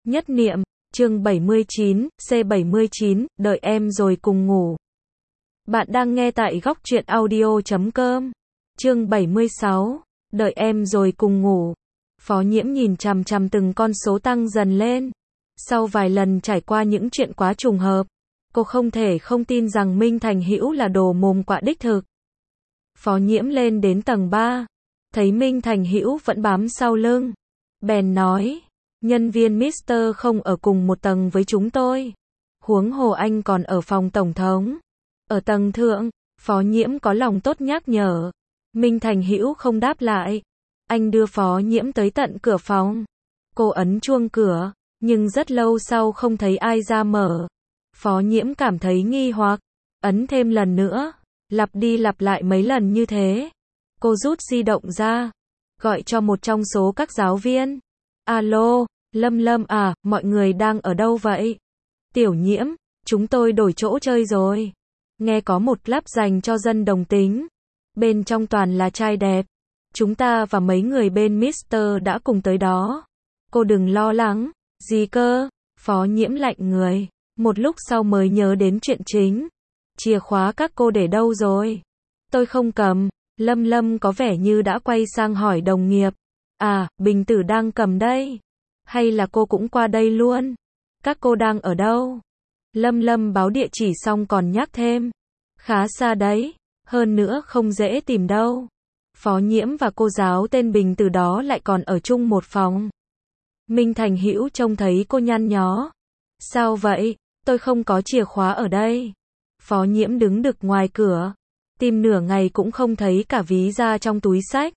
Nhất niệm, chương 79, C79, đợi em rồi cùng ngủ. Bạn đang nghe tại góc truyện audio.com. Chương 76, đợi em rồi cùng ngủ. Phó Nhiễm nhìn chằm chằm từng con số tăng dần lên. Sau vài lần trải qua những chuyện quá trùng hợp, cô không thể không tin rằng Minh Thành Hữu là đồ mồm quạ đích thực. Phó Nhiễm lên đến tầng 3, thấy Minh Thành Hữu vẫn bám sau lưng. Bèn nói, nhân viên Mr. không ở cùng một tầng với chúng tôi. Huống hồ anh còn ở phòng tổng thống. Ở tầng thượng, Phó Nhiễm có lòng tốt nhắc nhở. Minh Thành Hữu không đáp lại. Anh đưa Phó Nhiễm tới tận cửa phòng. Cô ấn chuông cửa, nhưng rất lâu sau không thấy ai ra mở. Phó Nhiễm cảm thấy nghi hoặc, ấn thêm lần nữa, lặp đi lặp lại mấy lần như thế. Cô rút di động ra, gọi cho một trong số các giáo viên. Alo, Lâm à, mọi người đang ở đâu vậy? Tiểu Nhiễm, chúng tôi đổi chỗ chơi rồi. Nghe có một club dành cho dân đồng tính. Bên trong toàn là trai đẹp. Chúng ta và mấy người bên Mr. đã cùng tới đó. Cô đừng lo lắng. Gì cơ? Phó Nhiễm lạnh người. Một lúc sau mới nhớ đến chuyện chính. Chìa khóa các cô để đâu rồi? Tôi không cầm. Lâm có vẻ như đã quay sang hỏi đồng nghiệp. À, Bình Tử đang cầm đây. Hay là cô cũng qua đây luôn? Các cô đang ở đâu? Lâm báo địa chỉ xong còn nhắc thêm. Khá xa đấy. Hơn nữa không dễ tìm đâu. Phó Nhiễm và cô giáo tên Bình Tử đó lại còn ở chung một phòng. Minh Thành Hữu trông thấy cô nhăn nhó. Sao vậy? Tôi không có chìa khóa ở đây. Phó Nhiễm đứng đực ngoài cửa. Tìm nửa ngày cũng không thấy cả ví da trong túi xách.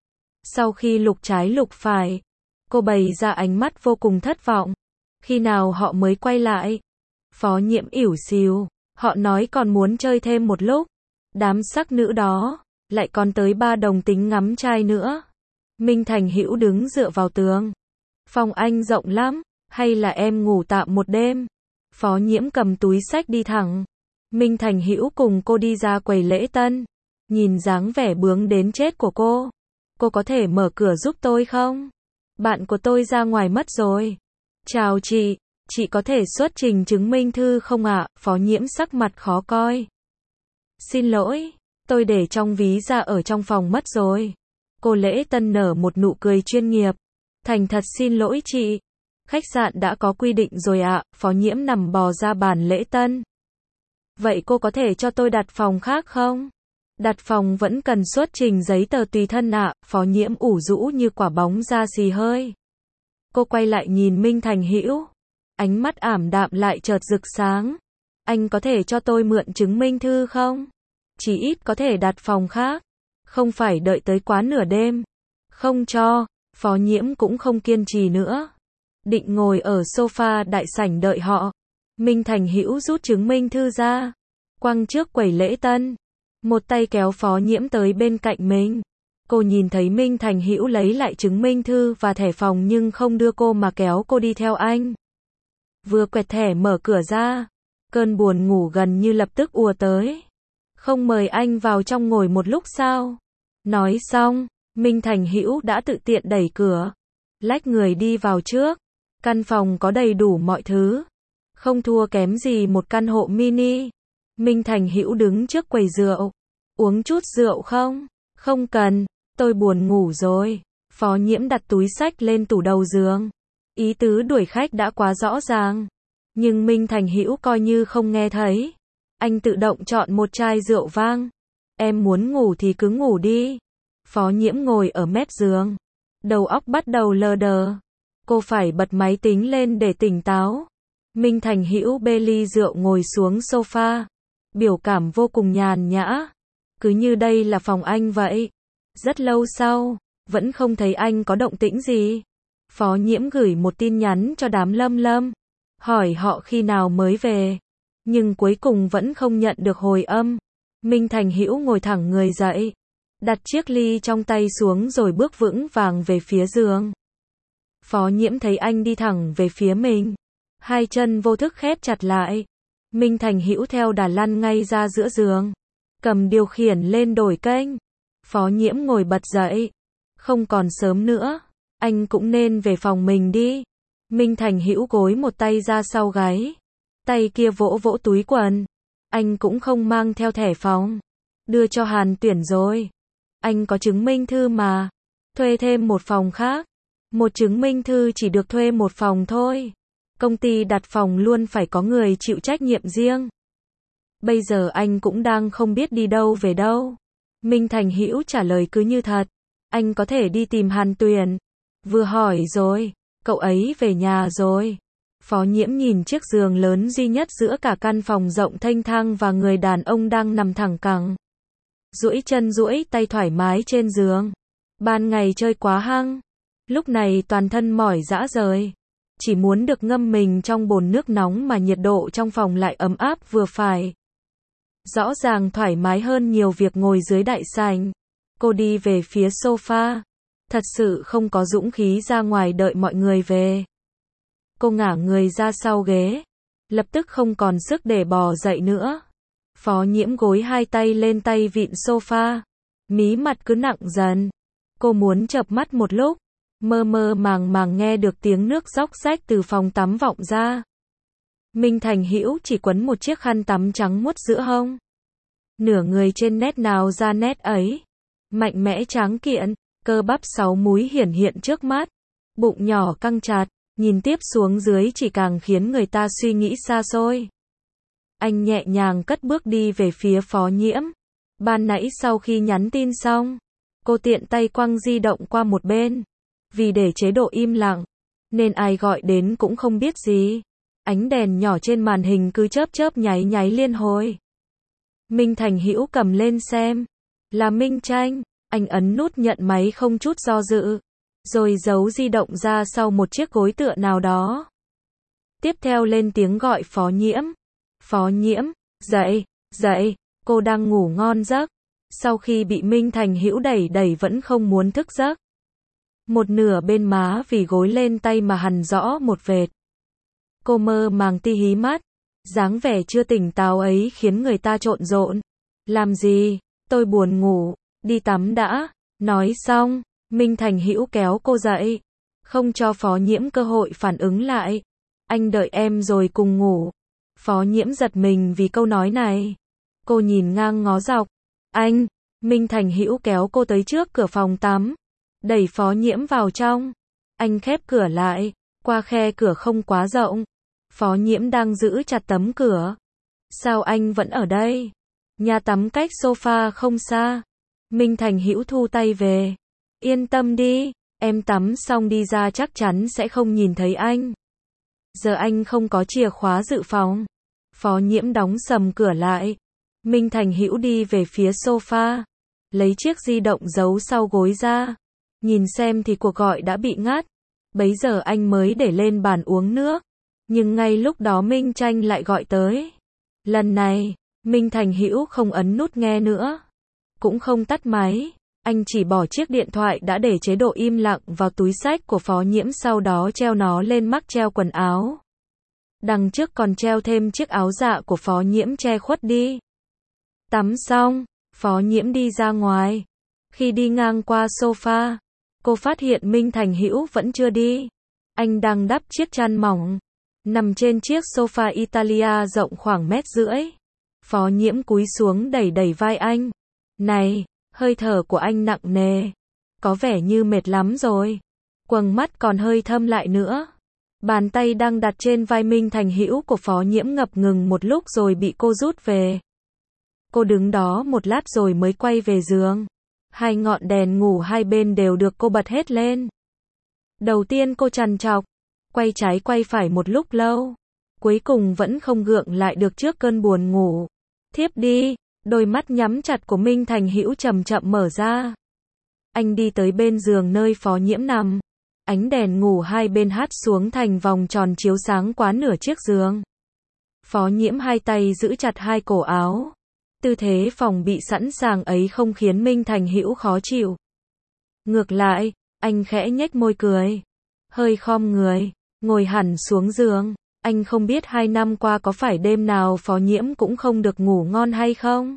Sau khi lục trái lục phải, cô bày ra ánh mắt vô cùng thất vọng. Khi nào họ mới quay lại? Phó Nhiễm ỉu xìu. Họ nói còn muốn chơi thêm một lúc. Đám sắc nữ đó, lại còn tới 3 đồng tính ngắm trai nữa. Minh Thành Hữu đứng dựa vào tường. Phòng anh rộng lắm, hay là em ngủ tạm một đêm? Phó Nhiễm cầm túi xách đi thẳng. Minh Thành Hữu cùng cô đi ra quầy lễ tân. Nhìn dáng vẻ bướng đến chết của cô. Cô có thể mở cửa giúp tôi không? Bạn của tôi ra ngoài mất rồi. Chào chị có thể xuất trình chứng minh thư không ạ? Phó Nhiễm sắc mặt khó coi. Xin lỗi, tôi để trong ví da ở trong phòng mất rồi. Cô lễ tân nở một nụ cười chuyên nghiệp. Thành thật xin lỗi chị. Khách sạn đã có quy định rồi ạ. Phó Nhiễm nằm bò ra bàn lễ tân. Vậy cô có thể cho tôi đặt phòng khác không? Đặt phòng vẫn cần xuất trình giấy tờ tùy thân ạ. Phó Nhiễm ủ rũ như quả bóng da xì hơi. Cô quay lại nhìn Minh Thành Hữu. Ánh mắt ảm đạm lại chợt rực sáng. Anh có thể cho tôi mượn chứng minh thư không? Chỉ ít có thể đặt phòng khác. Không phải đợi tới quá nửa đêm. Không cho. Phó Nhiễm cũng không kiên trì nữa. Định ngồi ở sofa đại sảnh đợi họ. Minh Thành Hữu rút chứng minh thư ra. Quăng trước quầy lễ tân. Một tay kéo Phó Nhiễm tới bên cạnh mình. Cô nhìn thấy Minh Thành Hữu lấy lại chứng minh thư và thẻ phòng nhưng không đưa cô mà kéo cô đi theo anh. Vừa quẹt thẻ mở cửa ra. Cơn buồn ngủ gần như lập tức ùa tới. Không mời anh vào trong ngồi một lúc sao? Nói xong, Minh Thành Hữu đã tự tiện đẩy cửa. Lách người đi vào trước. Căn phòng có đầy đủ mọi thứ. Không thua kém gì một căn hộ mini. Minh Thành Hữu đứng trước quầy rượu. Uống chút rượu không? Không cần, tôi buồn ngủ rồi. Phó Nhiễm đặt túi xách lên tủ đầu giường. Ý tứ đuổi khách đã quá rõ ràng. Nhưng Minh Thành Hữu coi như không nghe thấy. Anh tự động chọn một chai rượu vang. Em muốn ngủ thì cứ ngủ đi. Phó Nhiễm ngồi ở mép giường. Đầu óc bắt đầu lờ đờ. Cô phải bật máy tính lên để tỉnh táo. Minh Thành Hữu bê ly rượu ngồi xuống sofa. Biểu cảm vô cùng nhàn nhã. Cứ như đây là phòng anh vậy. Rất lâu sau, vẫn không thấy anh có động tĩnh gì. Phó Nhiễm gửi một tin nhắn cho đám Lâm. Hỏi họ khi nào mới về. Nhưng cuối cùng vẫn không nhận được hồi âm. Minh Thành Hữu ngồi thẳng người dậy. Đặt chiếc ly trong tay xuống rồi bước vững vàng về phía giường. Phó Nhiễm thấy anh đi thẳng về phía mình. Hai chân vô thức khép chặt lại. Minh Thành Hữu theo đà lăn ngay ra giữa giường. Cầm điều khiển lên đổi kênh. Phó Nhiễm ngồi bật dậy. Không còn sớm nữa. Anh cũng nên về phòng mình đi. Minh Thành hữu gối một tay ra sau gáy, tay kia vỗ vỗ túi quần. Anh cũng không mang theo thẻ phòng, đưa cho Hàn Tuyển rồi. Anh có chứng minh thư mà, thuê thêm một phòng khác. Một chứng minh thư chỉ được thuê một phòng thôi. Công ty đặt phòng luôn phải có người chịu trách nhiệm riêng. Bây giờ anh cũng đang không biết đi đâu về đâu. Minh Thành hữu trả lời cứ như thật. Anh có thể đi tìm Hàn Tuyển. Vừa hỏi rồi, cậu ấy về nhà rồi. Phó Nhiễm nhìn chiếc giường lớn duy nhất giữa cả căn phòng rộng thênh thang và người đàn ông đang nằm thẳng cẳng, duỗi chân duỗi tay thoải mái trên giường. Ban ngày chơi quá hăng, lúc này toàn thân mỏi rã rời, chỉ muốn được ngâm mình trong bồn nước nóng mà nhiệt độ trong phòng lại ấm áp vừa phải. Rõ ràng thoải mái hơn nhiều việc ngồi dưới đại sảnh. Cô đi về phía sofa, thật sự không có dũng khí ra ngoài đợi mọi người về. Cô ngả người ra sau ghế, lập tức không còn sức để bò dậy nữa. Phó Nhiễm gối hai tay lên tay vịn sofa, mí mặt cứ nặng dần. Cô muốn chợp mắt một lúc, mơ mơ màng màng nghe được tiếng nước róc rách từ phòng tắm vọng ra. Minh Thành hữu chỉ quấn một chiếc khăn tắm trắng muốt giữa hông. Nửa người trên nét nào ra nét ấy, mạnh mẽ tráng kiện, cơ bắp 6 múi hiển hiện trước mắt, bụng nhỏ căng chặt, nhìn tiếp xuống dưới chỉ càng khiến người ta suy nghĩ xa xôi. Anh nhẹ nhàng cất bước đi về phía Phó Nhiễm. Ban nãy sau khi nhắn tin xong, cô tiện tay quăng di động qua một bên. Vì để chế độ im lặng, nên ai gọi đến cũng không biết gì. Ánh đèn nhỏ trên màn hình cứ chớp chớp nháy nháy liên hồi. Minh Thành hữu cầm lên xem. Là Minh Tranh. Anh ấn nút nhận máy không chút do dự, rồi giấu di động ra sau một chiếc gối tựa nào đó. Tiếp theo lên tiếng gọi Phó Nhiễm. Phó Nhiễm, dậy, dậy, cô đang ngủ ngon giấc. Sau khi bị Minh Thành hữu đẩy đẩy vẫn không muốn thức giấc. Một nửa bên má vì gối lên tay mà hằn rõ một vệt. Cô mơ màng ti hí mắt, dáng vẻ chưa tỉnh táo ấy khiến người ta trộn rộn. Làm gì, tôi buồn ngủ, đi tắm đã. Nói xong, Minh Thành hữu kéo cô dậy, không cho Phó Nhiễm cơ hội phản ứng lại. Anh đợi em rồi cùng ngủ. Phó Nhiễm giật mình vì câu nói này. Cô nhìn ngang ngó dọc. Anh, Minh Thành hữu kéo cô tới trước cửa phòng tắm, đẩy Phó Nhiễm vào trong. Anh khép cửa lại, qua khe cửa không quá rộng. Phó Nhiễm đang giữ chặt tấm cửa. Sao anh vẫn ở đây? Nhà tắm cách sofa không xa. Minh Thành hữu thu tay về. Yên tâm đi, em tắm xong đi ra chắc chắn sẽ không nhìn thấy anh. Giờ anh không có chìa khóa dự phòng. Phó Nhiễm đóng sầm cửa lại. Minh Thành hữu đi về phía sofa, lấy chiếc di động giấu sau gối ra. Nhìn xem thì cuộc gọi đã bị ngắt. Bấy giờ anh mới để lên bàn uống nước. Nhưng ngay lúc đó Minh Tranh lại gọi tới. Lần này, Minh Thành hữu không ấn nút nghe nữa, cũng không tắt máy. Anh chỉ bỏ chiếc điện thoại đã để chế độ im lặng vào túi xách của Phó Nhiễm, sau đó treo nó lên mắc treo quần áo. Đằng trước còn treo thêm chiếc áo dạ của Phó Nhiễm che khuất đi. Tắm xong, Phó Nhiễm đi ra ngoài. Khi đi ngang qua sofa, cô phát hiện Minh Thành hữu vẫn chưa đi. Anh đang đắp chiếc chăn mỏng, nằm trên chiếc sofa Italia rộng khoảng 1,5 mét. Phó Nhiễm cúi xuống đẩy đẩy vai anh. Này, hơi thở của anh nặng nề, có vẻ như mệt lắm rồi. Quầng mắt còn hơi thâm lại nữa. Bàn tay đang đặt trên vai Minh Thành hữu của Phó Nhiễm ngập ngừng một lúc rồi bị cô rút về. Cô đứng đó một lát rồi mới quay về giường. Hai ngọn đèn ngủ hai bên đều được cô bật hết lên. Đầu tiên cô trằn trọc, quay trái quay phải một lúc lâu. Cuối cùng vẫn không gượng lại được trước cơn buồn ngủ. Thiếp đi. Đôi mắt nhắm chặt của Minh Thành hữu chậm chậm mở ra. Anh đi tới bên giường nơi Phó Nhiễm nằm. Ánh đèn ngủ hai bên hắt xuống thành vòng tròn chiếu sáng quá nửa chiếc giường. Phó Nhiễm hai tay giữ chặt hai cổ áo. Tư thế phòng bị sẵn sàng ấy không khiến Minh Thành hữu khó chịu. Ngược lại, anh khẽ nhếch môi cười. Hơi khom người, ngồi hẳn xuống giường. Anh không biết 2 năm qua có phải đêm nào Phó Nhiễm cũng không được ngủ ngon hay không?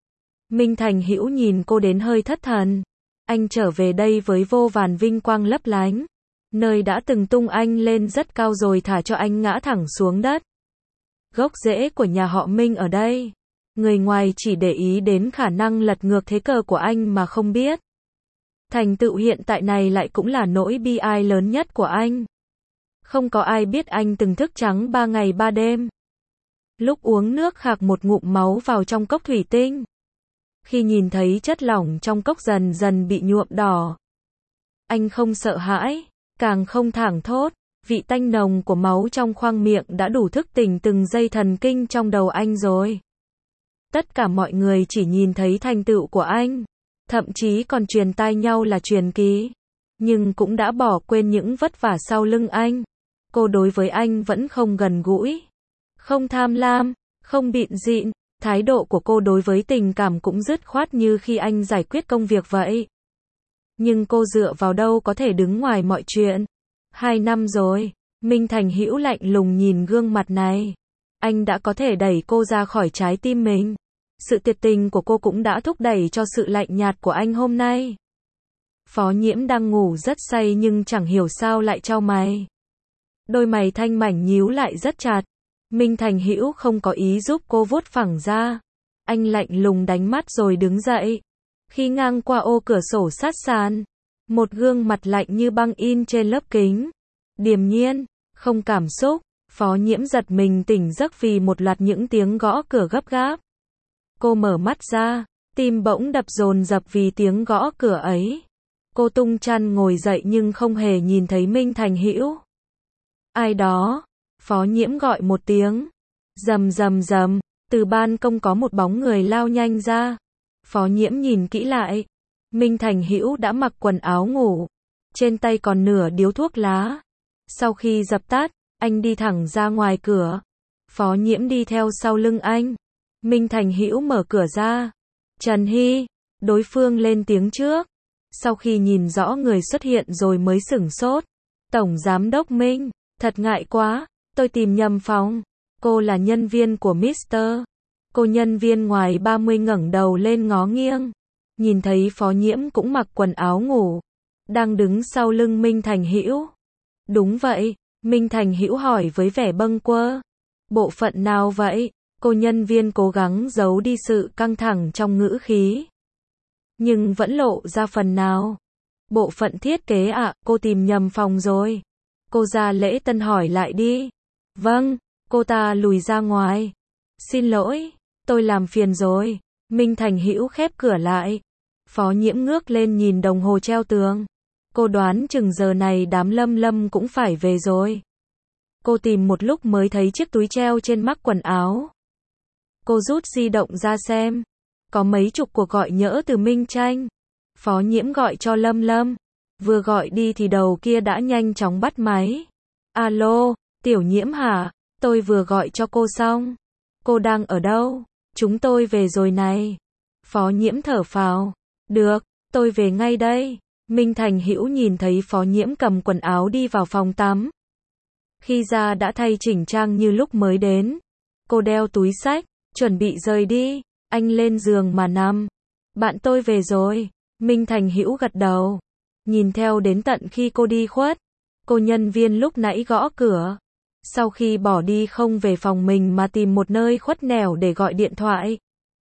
Minh Thành hữu nhìn cô đến hơi thất thần. Anh trở về đây với vô vàn vinh quang lấp lánh. nơi đã từng tung anh lên rất cao rồi thả cho anh ngã thẳng xuống đất. Gốc rễ của nhà họ Minh ở đây. Người ngoài chỉ để ý đến khả năng lật ngược thế cờ của anh mà không biết. Thành tựu hiện tại này lại cũng là nỗi bi ai lớn nhất của anh. Không có ai biết anh từng thức trắng 3 ngày 3 đêm. Lúc uống nước khạc một ngụm máu vào trong cốc thủy tinh. Khi nhìn thấy chất lỏng trong cốc dần dần bị nhuộm đỏ. Anh không sợ hãi, càng không thảng thốt. Vị tanh nồng của máu trong khoang miệng đã đủ thức tỉnh từng dây thần kinh trong đầu anh rồi. Tất cả mọi người chỉ nhìn thấy thành tựu của anh. Thậm chí còn truyền tai nhau là truyền kỳ. Nhưng cũng đã bỏ quên những vất vả sau lưng anh. Cô đối với anh vẫn không gần gũi. Không tham lam, không bịn rịn. Thái độ của cô đối với tình cảm cũng dứt khoát như khi anh giải quyết công việc vậy. Nhưng cô dựa vào đâu có thể đứng ngoài mọi chuyện. 2 năm rồi, Minh Thành Hữu lạnh lùng nhìn gương mặt này. Anh đã có thể đẩy cô ra khỏi trái tim mình. Sự tuyệt tình của cô cũng đã thúc đẩy cho sự lạnh nhạt của anh hôm nay. Phó Nhiễm đang ngủ rất say nhưng chẳng hiểu sao lại chau mày. Đôi mày thanh mảnh nhíu lại rất chặt. Minh Thành Hữu không có ý giúp cô vuốt phẳng ra. Anh lạnh lùng đánh mắt rồi đứng dậy. Khi ngang qua ô cửa sổ sát sàn, một gương mặt lạnh như băng in trên lớp kính. Điềm nhiên, không cảm xúc, Phó Nhiễm giật mình tỉnh giấc vì một loạt những tiếng gõ cửa gấp gáp. Cô mở mắt ra, tim bỗng đập dồn dập vì tiếng gõ cửa ấy. Cô tung chăn ngồi dậy nhưng không hề nhìn thấy Minh Thành Hữu. Ai đó? Phó Nhiễm gọi một tiếng. Rầm rầm rầm, từ ban công có một bóng người lao nhanh ra. Phó Nhiễm nhìn kỹ lại. Minh Thành Hữu đã mặc quần áo ngủ. Trên tay còn nửa điếu thuốc lá. Sau khi dập tắt, anh đi thẳng ra ngoài cửa. Phó Nhiễm đi theo sau lưng anh. Minh Thành Hữu mở cửa ra. Trần Hy, đối phương lên tiếng trước. Sau khi nhìn rõ người xuất hiện rồi mới sửng sốt. Tổng Giám đốc Minh, thật ngại quá, tôi tìm nhầm phòng. Cô là nhân viên của Mr. Cô nhân viên ngoài 30 ngẩng đầu lên ngó nghiêng. Nhìn thấy Phó Nhiễm cũng mặc quần áo ngủ. Đang đứng sau lưng Minh Thành Hữu. Đúng vậy, Minh Thành Hữu hỏi với vẻ bâng quơ. Bộ phận nào vậy? Cô nhân viên cố gắng giấu đi sự căng thẳng trong ngữ khí. Nhưng vẫn lộ ra phần nào. Bộ phận thiết kế ạ, cô tìm nhầm phòng rồi. Cô ra lễ tân hỏi lại đi. Vâng, cô ta lùi ra ngoài. Xin lỗi, tôi làm phiền rồi. Minh Thành Hữu khép cửa lại. Phó Nhiễm ngước lên nhìn đồng hồ treo tường. Cô đoán chừng giờ này đám Lâm Lâm cũng phải về rồi. Cô tìm một lúc mới thấy chiếc túi treo trên mắc quần áo. Cô rút di động ra xem. Có mấy chục cuộc gọi nhỡ từ Minh Tranh. Phó Nhiễm gọi cho Lâm Lâm. Vừa gọi đi thì đầu kia đã nhanh chóng bắt máy. Alo, Tiểu Nhiễm hả? Tôi vừa gọi cho cô xong. Cô đang ở đâu? Chúng tôi về rồi này. Phó Nhiễm thở phào. Được, tôi về ngay đây. Minh Thành Hữu nhìn thấy Phó Nhiễm cầm quần áo đi vào phòng tắm. Khi ra đã thay chỉnh trang như lúc mới đến. Cô đeo túi xách, chuẩn bị rời đi. Anh lên giường mà nằm. Bạn tôi về rồi. Minh Thành Hữu gật đầu. Nhìn theo đến tận khi cô đi khuất. Cô nhân viên lúc nãy gõ cửa. Sau khi bỏ đi không về phòng mình mà tìm một nơi khuất nẻo để gọi điện thoại.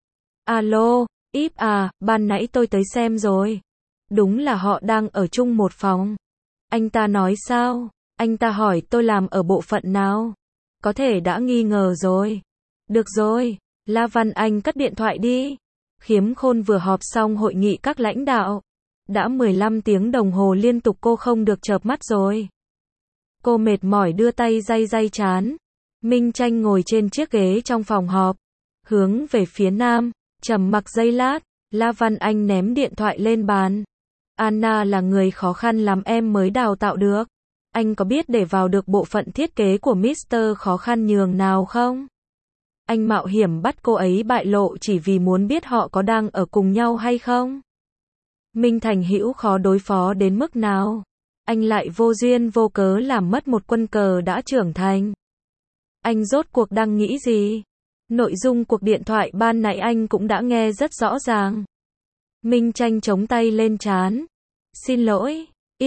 Alo, Íp à, ban nãy tôi tới xem rồi. Đúng là họ đang ở chung một phòng. Anh ta nói sao? Anh ta hỏi tôi làm ở bộ phận nào? Có thể đã nghi ngờ rồi. Được rồi, La Văn Anh cất điện thoại đi. Khiếm Khôn vừa họp xong hội nghị các lãnh đạo. Đã 15 tiếng đồng hồ liên tục cô không được chợp mắt rồi. Cô mệt mỏi đưa tay day trán. Minh Tranh ngồi trên chiếc ghế trong phòng họp. Hướng về phía nam, trầm mặc giây lát. La Văn Anh ném điện thoại lên bàn. Anna là người khó khăn lắm em mới đào tạo được. Anh có biết để vào được bộ phận thiết kế của Mr. khó khăn nhường nào không? Anh mạo hiểm bắt cô ấy bại lộ chỉ vì muốn biết họ có đang ở cùng nhau hay không? Minh Thành Hữu khó đối phó đến mức nào? Anh lại vô duyên vô cớ làm mất một quân cờ đã trưởng thành. Anh rốt cuộc đang nghĩ gì? Nội dung cuộc điện thoại ban nãy anh cũng đã nghe rất rõ ràng. Minh Tranh chống tay lên trán. Xin lỗi, Íp,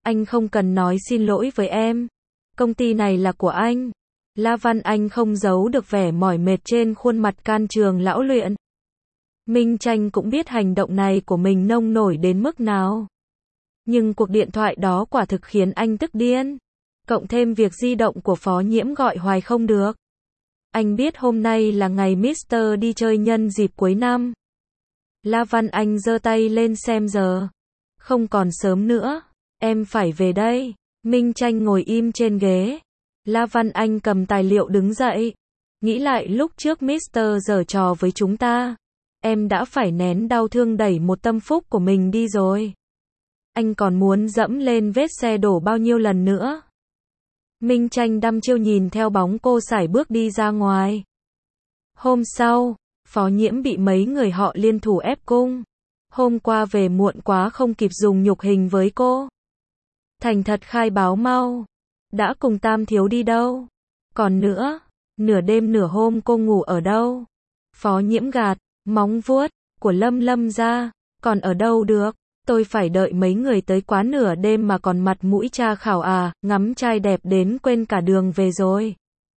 Anh không cần nói xin lỗi với em. Công ty này là của anh. La Văn Anh không giấu được vẻ mỏi mệt trên khuôn mặt can trường lão luyện. Minh Tranh cũng biết hành động này của mình nông nổi đến mức nào. Nhưng cuộc điện thoại đó quả thực khiến anh tức điên. Cộng thêm việc di động của Phó Nhiễm gọi hoài không được. Anh biết hôm nay là ngày Mr. đi chơi nhân dịp cuối năm. La Văn Anh giơ tay lên xem giờ. Không còn sớm nữa. Em phải về đây. Minh Tranh ngồi im trên ghế. La Văn Anh cầm tài liệu đứng dậy. Nghĩ lại lúc trước Mr. giở trò với chúng ta. Em đã phải nén đau thương đẩy một tâm phúc của mình đi rồi. Anh còn muốn dẫm lên vết xe đổ bao nhiêu lần nữa. Minh Tranh đăm chiêu nhìn theo bóng cô sải bước đi ra ngoài. Hôm sau, Phó Nhiễm bị mấy người họ liên thủ ép cung. Hôm qua về muộn quá không kịp dùng nhục hình với cô. Thành thật khai báo mau. Đã cùng Tam Thiếu đi đâu? Còn nữa, nửa đêm nửa hôm cô ngủ ở đâu? Phó Nhiễm gạt móng vuốt của Lâm Lâm ra. Còn ở đâu được? Tôi phải đợi mấy người tới quán nửa đêm mà còn mặt mũi tra khảo à, ngắm trai đẹp đến quên cả đường về rồi.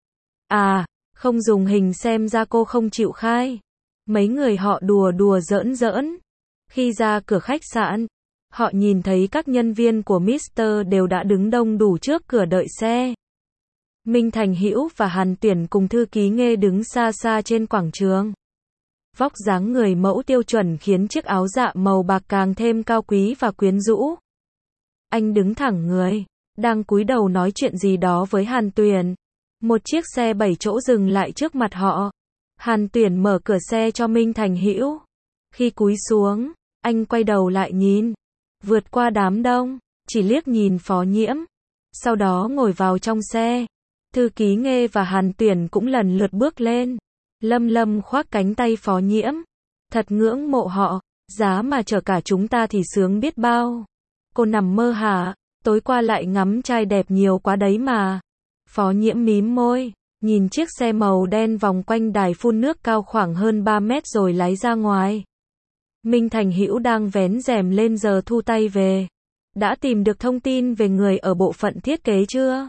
À, không dùng hình xem ra cô không chịu khai. Mấy người họ đùa đùa giỡn giỡn. Khi ra cửa khách sạn, họ nhìn thấy các nhân viên của Mr. đều đã đứng đông đủ trước cửa đợi xe. Minh Thành Hữu và Hàn Tuyển cùng thư ký Nghê đứng xa xa trên quảng trường. Vóc dáng người mẫu tiêu chuẩn khiến chiếc áo dạ màu bạc càng thêm cao quý và quyến rũ. Anh đứng thẳng người, đang cúi đầu nói chuyện gì đó với Hàn Tuyển. Một chiếc xe 7 chỗ dừng lại trước mặt họ. Hàn Tuyển mở cửa xe cho Minh Thành Hữu. Khi cúi xuống, anh quay đầu lại nhìn. Vượt qua đám đông, chỉ liếc nhìn Phó Nhiễm. Sau đó ngồi vào trong xe. Thư ký Nghê và Hàn Tuyển cũng lần lượt bước lên. Lâm Lâm khoác cánh tay Phó Nhiễm. Thật ngưỡng mộ họ, giá mà chở cả chúng ta thì sướng biết bao. Cô nằm mơ hả? Tối qua lại ngắm trai đẹp nhiều quá đấy mà. Phó Nhiễm mím môi, nhìn chiếc xe màu đen vòng quanh đài phun nước cao khoảng hơn 3 mét rồi lái ra ngoài. Minh Thành Hữu đang vén rèm lên giờ thu tay về. Đã tìm được thông tin về người ở bộ phận thiết kế chưa?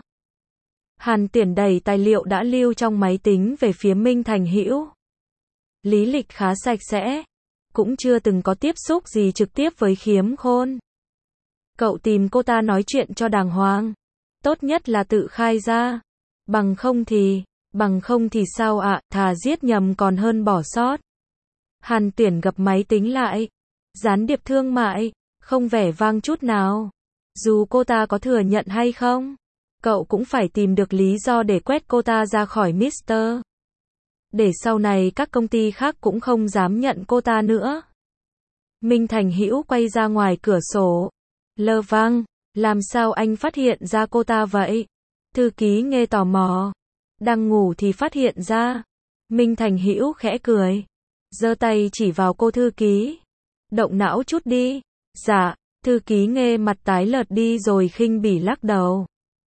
Hàn Tuyển đẩy tài liệu đã lưu trong máy tính về phía Minh Thành Hữu. Lý lịch khá sạch sẽ. Cũng chưa từng có tiếp xúc gì trực tiếp với Khiếm Khôn. Cậu tìm cô ta nói chuyện cho đàng hoàng. Tốt nhất là tự khai ra. Bằng không thì sao ạ, thà giết nhầm còn hơn bỏ sót. Hàn Tuyển gập máy tính lại. Gián điệp thương mại, không vẻ vang chút nào. Dù cô ta có thừa nhận hay không, cậu cũng phải tìm được lý do để quét cô ta ra khỏi Mr. Để sau này các công ty khác cũng không dám nhận cô ta nữa. Minh Thành Hữu quay ra ngoài cửa sổ. Lơ vang, làm sao anh phát hiện ra cô ta vậy? Thư ký Nghê tò mò. Đang ngủ thì phát hiện ra. Minh Thành Hữu khẽ cười. Giơ tay chỉ vào cô thư ký. Động não chút đi. Dạ, thư ký Nghê mặt tái lợt đi rồi khinh bỉ lắc đầu.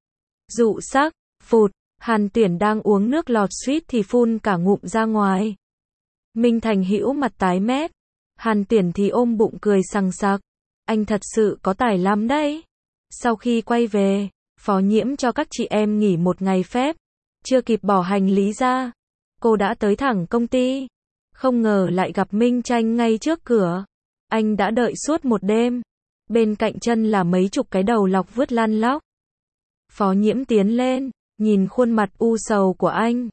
Dụ sắc, phụt, Hàn Tuyển đang uống nước lọt suýt thì phun cả ngụm ra ngoài. Minh Thành Hữu mặt tái mét. Hàn Tuyển thì ôm bụng cười sằng sặc. Anh thật sự có tài lắm đấy. Sau khi quay về, Phó Nhiễm cho các chị em nghỉ một ngày phép. Chưa kịp bỏ hành lý ra, cô đã tới thẳng công ty. Không ngờ lại gặp Minh Tranh ngay trước cửa. Anh đã đợi suốt một đêm. Bên cạnh chân là mấy chục cái đầu lọc vứt lăn lóc. Phó Nhiễm tiến lên, nhìn khuôn mặt u sầu của anh.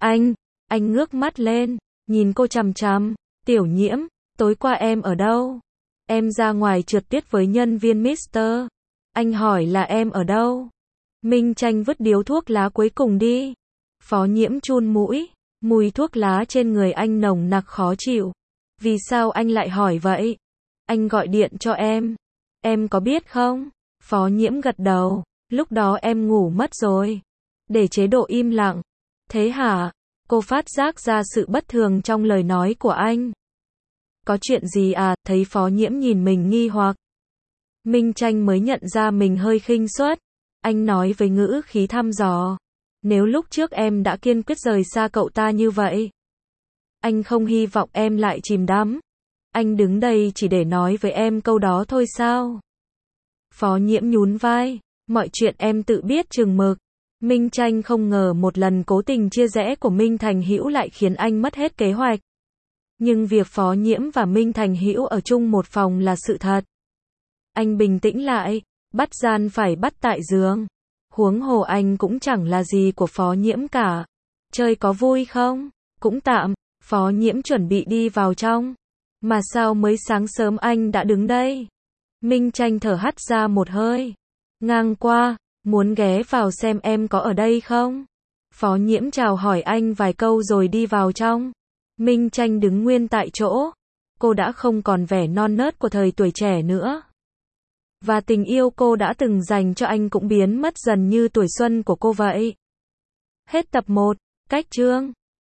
Anh ngước mắt lên, nhìn cô chằm chằm. Tiểu Nhiễm, tối qua em ở đâu? Em ra ngoài trượt tuyết với nhân viên Mr. Anh hỏi là em ở đâu? Minh Tranh vứt điếu thuốc lá cuối cùng đi. Phó Nhiễm chun mũi, mùi thuốc lá trên người anh nồng nặc khó chịu. Vì sao anh lại hỏi vậy? Anh gọi điện cho em có biết không? Phó Nhiễm gật đầu, lúc đó em ngủ mất rồi. Để chế độ im lặng. Thế hả? Cô phát giác ra sự bất thường trong lời nói của anh. Có chuyện gì à? Thấy Phó Nhiễm nhìn mình nghi hoặc. Minh Tranh mới nhận ra mình hơi khinh suất. Anh nói với ngữ khí thăm dò. Nếu lúc trước em đã kiên quyết rời xa cậu ta như vậy, anh không hy vọng em lại chìm đắm. Anh đứng đây chỉ để nói với em câu đó thôi sao? Phó Nhiễm nhún vai. Mọi chuyện em tự biết chừng mực. Minh Tranh không ngờ một lần cố tình chia rẽ của Minh Thành Hữu lại khiến anh mất hết kế hoạch. Nhưng việc Phó Nhiễm và Minh Thành Hữu ở chung một phòng là sự thật. Anh bình tĩnh lại, bắt gian phải bắt tại giường. Huống hồ anh cũng chẳng là gì của Phó Nhiễm cả. Chơi có vui không? Cũng tạm. Phó Nhiễm chuẩn bị đi vào trong. Mà sao mới sáng sớm anh đã đứng đây? Minh Tranh thở hắt ra một hơi. Ngang qua, muốn ghé vào xem em có ở đây không? Phó Nhiễm chào hỏi anh vài câu rồi đi vào trong. Minh Tranh đứng nguyên tại chỗ. Cô đã không còn vẻ non nớt của thời tuổi trẻ nữa. Và tình yêu cô đã từng dành cho anh cũng biến mất dần như tuổi xuân của cô vậy. Hết tập 1. Cách chương